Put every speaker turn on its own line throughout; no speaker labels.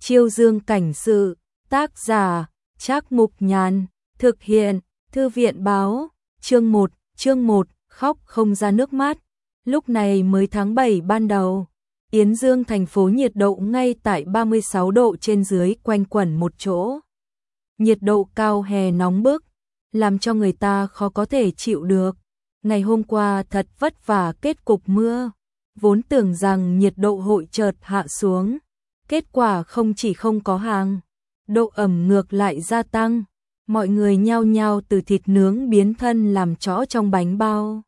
Chiêu Dương cảnh sự, tác giả, Trác Mục Nhàn, thực hiện, Thư viện báo, chương 1, khóc không ra nước mắt. Lúc này mới tháng 7 ban đầu, Yến Dương thành phố nhiệt độ ngay tại 36 độ trên dưới quanh quẩn một chỗ. Nhiệt độ cao hè nóng bức, làm cho người ta khó có thể chịu được. Ngày hôm qua thật vất vả kết cục mưa, vốn tưởng rằng nhiệt độ hội chợt hạ xuống. Kết quả không chỉ không có hàng, độ ẩm ngược lại gia tăng, mọi người nhao nhao từ thịt nướng biến thân làm chó trong bánh bao.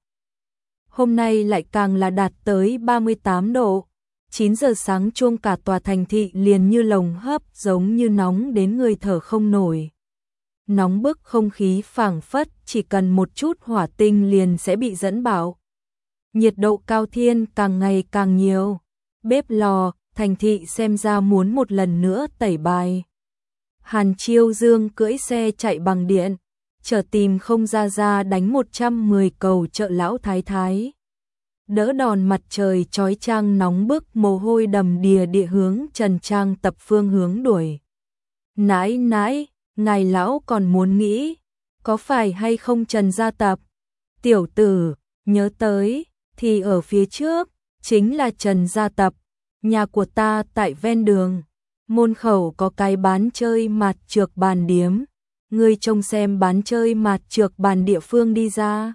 Hôm nay lại càng là đạt tới 38 độ, 9 giờ sáng chuông cả tòa thành thị liền như lồng hấp giống như nóng đến người thở không nổi. Nóng bức không khí phảng phất chỉ cần một chút hỏa tinh liền sẽ bị dẫn bạo. Nhiệt độ cao thiên càng ngày càng nhiều, bếp lò, thành thị xem ra muốn một lần nữa tẩy bài. Hàn Chiêu Dương cưỡi xe chạy bằng điện, chở tìm không ra đánh 110 cầu chợ lão thái thái. Đỡ đòn mặt trời chói chang nóng bức mồ hôi đầm đìa địa hướng Trần Trang tập phương hướng đuổi. Nãi nãi, ngài lão còn muốn nghĩ, có phải hay không Trần gia tập? Tiểu tử, nhớ tới, thì ở phía trước, chính là Trần gia tập. Nhà của ta tại ven đường, môn khẩu có cái bán chơi mạt trược bàn điếm, ngươi trông xem bán chơi mạt trược bàn địa phương đi ra.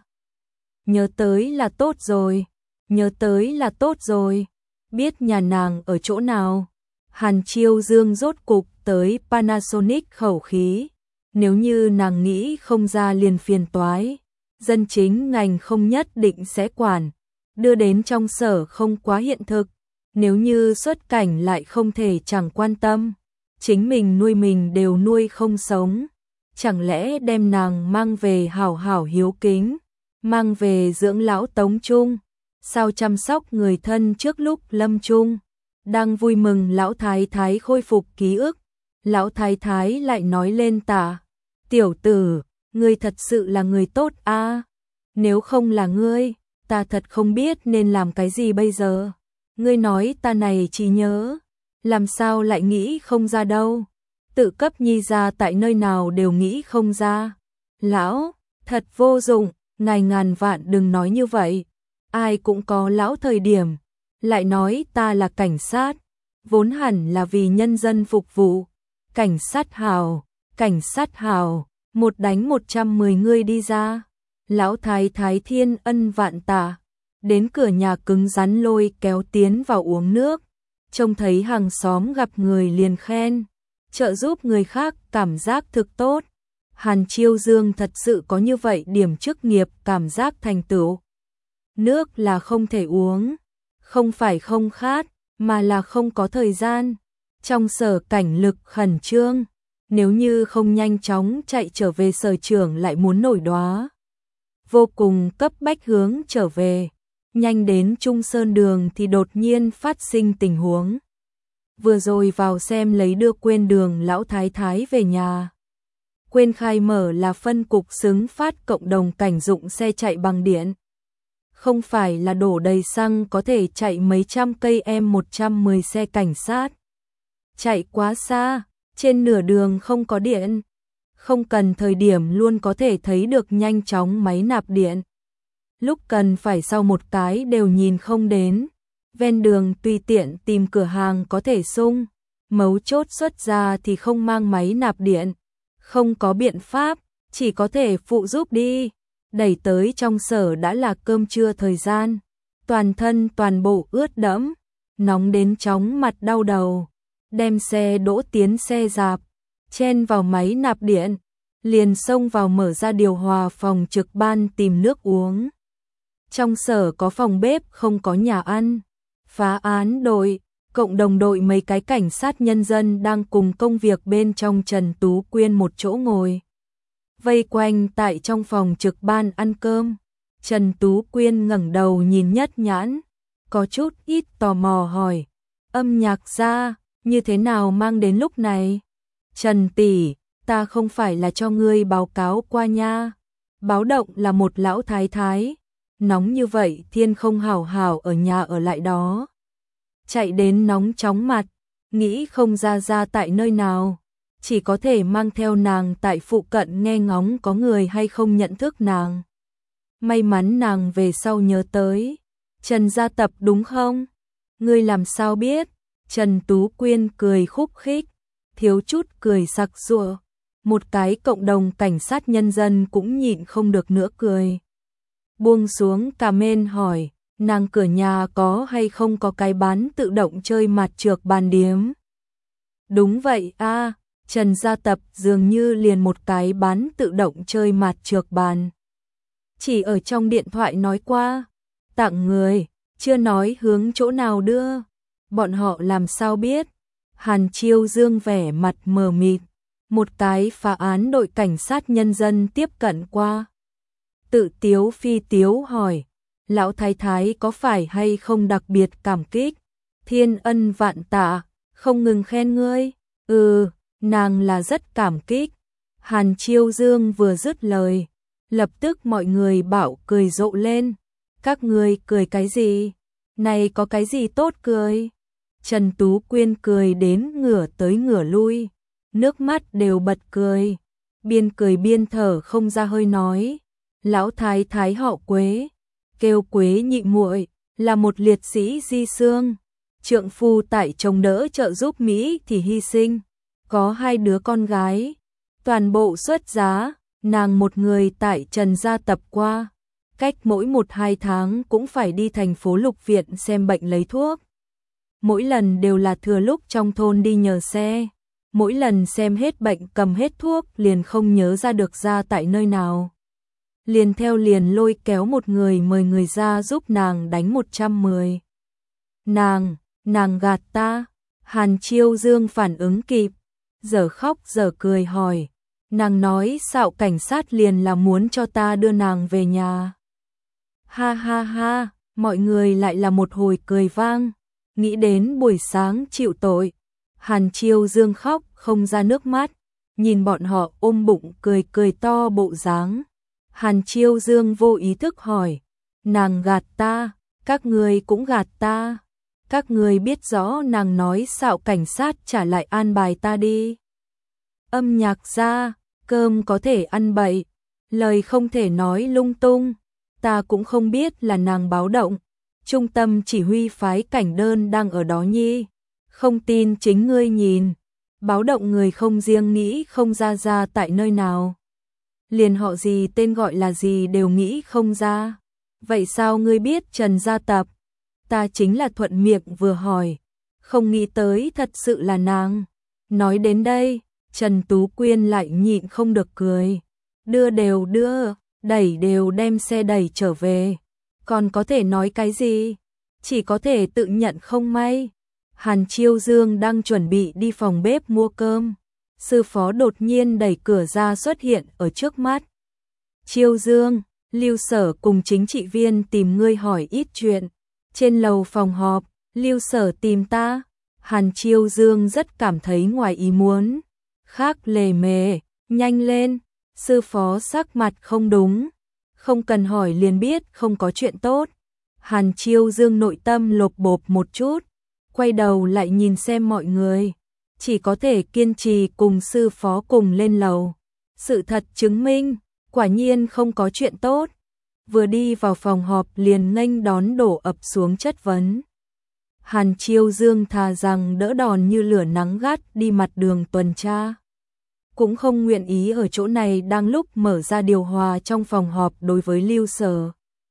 Nhớ tới là tốt rồi, nhớ tới là tốt rồi, biết nhà nàng ở chỗ nào. Hàn Chiêu Dương rốt cục tới Panasonic khẩu khí, nếu như nàng nghĩ không ra liền phiền toái, dân chính ngành không nhất định sẽ quản, đưa đến trong sở không quá hiện thực. Nếu như xuất cảnh lại không thể chẳng quan tâm, chính mình nuôi mình đều nuôi không sống, chẳng lẽ đem nàng mang về hảo hảo hiếu kính, mang về dưỡng lão tống trung, sao chăm sóc người thân trước lúc lâm chung. Đang vui mừng lão thái thái khôi phục ký ức, lão thái thái lại nói lên tả, tiểu tử, ngươi thật sự là người tốt a, nếu không là ngươi, ta thật không biết nên làm cái gì bây giờ. Ngươi nói ta này chỉ nhớ, làm sao lại nghĩ không ra đâu, tự cấp nhi ra tại nơi nào đều nghĩ không ra. Lão, thật vô dụng, ngài ngàn vạn đừng nói như vậy, ai cũng có lão thời điểm, lại nói ta là cảnh sát, vốn hẳn là vì nhân dân phục vụ, cảnh sát hào, một đánh 110 người đi ra. Lão thái thái thiên ân vạn tạ. Đến cửa nhà cứng rắn lôi kéo tiến vào uống nước, trông thấy hàng xóm gặp người liền khen, trợ giúp người khác cảm giác thực tốt. Hàn Chiêu Dương thật sự có như vậy điểm chức nghiệp cảm giác thành tựu. Nước là không thể uống, không phải không khát, mà là không có thời gian. Trong sở cảnh lực khẩn trương, nếu như không nhanh chóng chạy trở về sở trưởng lại muốn nổi đoá. Vô cùng cấp bách hướng trở về. Nhanh đến Trung Sơn đường thì đột nhiên phát sinh tình huống. Vừa rồi vào xem lấy đưa quên đường lão thái thái về nhà. Quên khai mở là phân cục xứng phát cộng đồng cảnh dụng xe chạy bằng điện. Không phải là đổ đầy xăng có thể chạy mấy trăm cây M110 xe cảnh sát. Chạy quá xa, trên nửa đường không có điện. Không cần thời điểm luôn có thể thấy được nhanh chóng máy nạp điện. Lúc cần phải sau một cái đều nhìn không đến. Ven đường tùy tiện tìm cửa hàng có thể sung, mấu chốt xuất ra thì không mang máy nạp điện. Không có biện pháp, chỉ có thể phụ giúp đi. Đẩy tới trong sở đã là cơm trưa thời gian. Toàn thân toàn bộ ướt đẫm, nóng đến chóng mặt đau đầu. Đem xe đỗ tiến xe rạp, chen vào máy nạp điện, liền xông vào mở ra điều hòa phòng trực ban tìm nước uống. Trong sở có phòng bếp không có nhà ăn. Phá án đội, cộng đồng đội mấy cái cảnh sát nhân dân đang cùng công việc bên trong Trần Tú Quyên một chỗ ngồi. Vây quanh tại trong phòng trực ban ăn cơm. Trần Tú Quyên ngẩng đầu nhìn Nhất Nhãn, có chút ít tò mò hỏi, âm nhạc ra, như thế nào mang đến lúc này? Trần tỷ, ta không phải là cho ngươi báo cáo qua nha. Báo động là một lão thái thái. Nóng như vậy thiên không hảo hảo ở nhà ở lại đó. Chạy đến nóng chóng mặt, nghĩ không ra tại nơi nào, chỉ có thể mang theo nàng tại phụ cận nghe ngóng có người hay không nhận thức nàng. May mắn nàng về sau nhớ tới, Trần Gia Tập đúng không? Ngươi làm sao biết? Trần Tú Quyên cười khúc khích, thiếu chút cười sặc sụa. Một cái cộng đồng cảnh sát nhân dân cũng nhịn không được nữa cười. Buông xuống cà mên hỏi, nàng cửa nhà có hay không có cái bán tự động chơi mặt trược bàn điếm? Đúng vậy a, Trần Gia Tập dường như liền một cái bán tự động chơi mặt trược bàn. Chỉ ở trong điện thoại nói qua, tặng người, chưa nói hướng chỗ nào đưa. Bọn họ làm sao biết? Hàn Chiêu Dương vẻ mặt mờ mịt, một cái phá án đội cảnh sát nhân dân tiếp cận qua. Tự tiếu phi tiếu hỏi, lão thái thái có phải hay không đặc biệt cảm kích? Thiên ân vạn tạ, không ngừng khen ngươi. Nàng là rất cảm kích. Hàn Chiêu Dương vừa dứt lời, lập tức mọi người bảo cười rộ lên. Các ngươi cười cái gì? Này có cái gì tốt cười? Trần Tú Quyên cười đến ngửa tới ngửa lui, nước mắt đều bật cười biên thở không ra hơi nói, lão thái thái họ Quế, kêu Quế nhị muội, là một liệt sĩ di xương, trượng phu tại chống đỡ trợ giúp Mỹ thì hy sinh, có 2 đứa con gái, toàn bộ xuất giá, nàng một người tại Trần Gia Tập qua, cách mỗi 1-2 tháng cũng phải đi thành phố Lục Viện xem bệnh lấy thuốc. Mỗi lần đều là thừa lúc trong thôn đi nhờ xe, mỗi lần xem hết bệnh cầm hết thuốc liền không nhớ ra được ra tại nơi nào. Liền theo liền lôi kéo một người mời người ra giúp nàng đánh 110. Nàng gạt ta. Hàn Chiêu Dương phản ứng kịp, giờ khóc giờ cười hỏi, nàng nói xạo cảnh sát liền là muốn cho ta đưa nàng về nhà. Ha ha ha, mọi người lại là một hồi cười vang, nghĩ đến buổi sáng chịu tội. Hàn Chiêu Dương khóc không ra nước mắt, nhìn bọn họ ôm bụng cười to bộ dáng. Hàn Chiêu Dương vô ý thức hỏi, nàng gạt ta, các người cũng gạt ta. Các người biết rõ nàng nói xạo cảnh sát trả lại an bài ta đi. Âm nhạc ra, cơm có thể ăn bậy, lời không thể nói lung tung. Ta cũng không biết là nàng báo động. Trung tâm chỉ huy phái cảnh đơn đang ở đó nhi. Không tin chính ngươi nhìn. Báo động người không riêng nghĩ không ra tại nơi nào. Liền họ gì tên gọi là gì đều nghĩ không ra. Vậy sao ngươi biết Trần Gia Tập? Ta chính là thuận miệng vừa hỏi. Không nghĩ tới thật sự là nàng. Nói đến đây, Trần Tú Quyên lại nhịn không được cười. Đưa đều đưa, đẩy đều đem xe đẩy trở về. Còn có thể nói cái gì? Chỉ có thể tự nhận không may. Hàn Chiêu Dương đang chuẩn bị đi phòng bếp mua cơm. Sư phó đột nhiên đẩy cửa ra xuất hiện ở trước mắt. Chiêu Dương, Lưu Sở cùng chính trị viên tìm ngươi hỏi ít chuyện. Trên lầu phòng họp, Lưu Sở tìm ta. Hàn Chiêu Dương rất cảm thấy ngoài ý muốn. Khác lề mề, nhanh lên. Sư phó sắc mặt không đúng. Không cần hỏi liền biết không có chuyện tốt. Hàn Chiêu Dương nội tâm lột bột một chút. Quay đầu lại nhìn xem mọi người. Chỉ có thể kiên trì cùng sư phó cùng lên lầu. Sự thật chứng minh, quả nhiên không có chuyện tốt. Vừa đi vào phòng họp liền nghênh đón đổ ập xuống chất vấn. Hàn Chiêu Dương thà rằng đỡ đòn như lửa nắng gắt đi mặt đường tuần tra. Cũng không nguyện ý ở chỗ này đang lúc mở ra điều hòa trong phòng họp đối với Lưu Sở.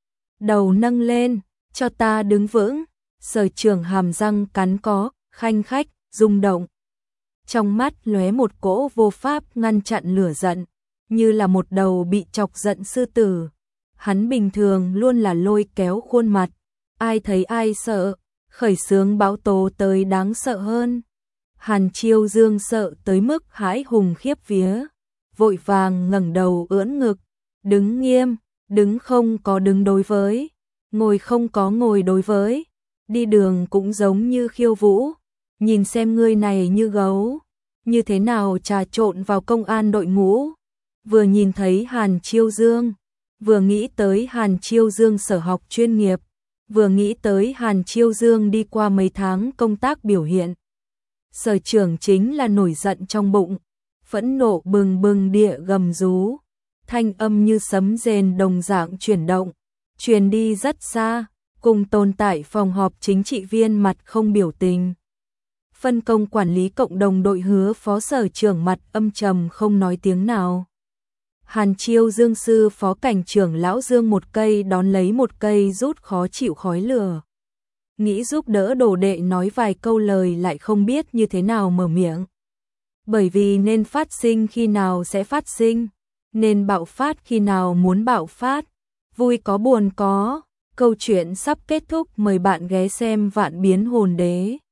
Đầu nâng lên, cho ta đứng vững. Sở trưởng hàm răng cắn có, khanh khách, rung động. Trong mắt lóe một cỗ vô pháp ngăn chặn lửa giận, như là một đầu bị chọc giận sư tử. Hắn bình thường luôn là lôi kéo khuôn mặt, ai thấy ai sợ, khởi xướng báo tố tới đáng sợ hơn. Hàn Chiêu Dương sợ tới mức hãi hùng khiếp vía, vội vàng ngẩng đầu ưỡn ngực, đứng nghiêm, đứng không có đứng đối với, ngồi không có ngồi đối với, đi đường cũng giống như khiêu vũ, nhìn xem ngươi này như gấu, như thế nào trà trộn vào công an đội ngũ. Vừa nhìn thấy Hàn Chiêu Dương, vừa nghĩ tới Hàn Chiêu Dương sở học chuyên nghiệp, vừa nghĩ tới Hàn Chiêu Dương đi qua mấy tháng công tác biểu hiện. Sở trưởng chính là nổi giận trong bụng, phẫn nộ bừng bừng địa gầm rú, thanh âm như sấm rền đồng dạng chuyển động, truyền đi rất xa, cùng tồn tại phòng họp chính trị viên mặt không biểu tình. Phân công quản lý cộng đồng đội Hứa phó sở trưởng mặt âm trầm không nói tiếng nào. Hàn Chiêu Dương sư phó cảnh trưởng lão Dương một cây đón lấy một cây rút khó chịu khói lửa. Nghĩ giúp đỡ đồ đệ nói vài câu lời lại không biết như thế nào mở miệng. Bởi vì nên phát sinh khi nào sẽ phát sinh, nên bạo phát khi nào muốn bạo phát, vui có buồn có. Câu chuyện sắp kết thúc, mời bạn ghé xem Vạn Biến Hồn Đế.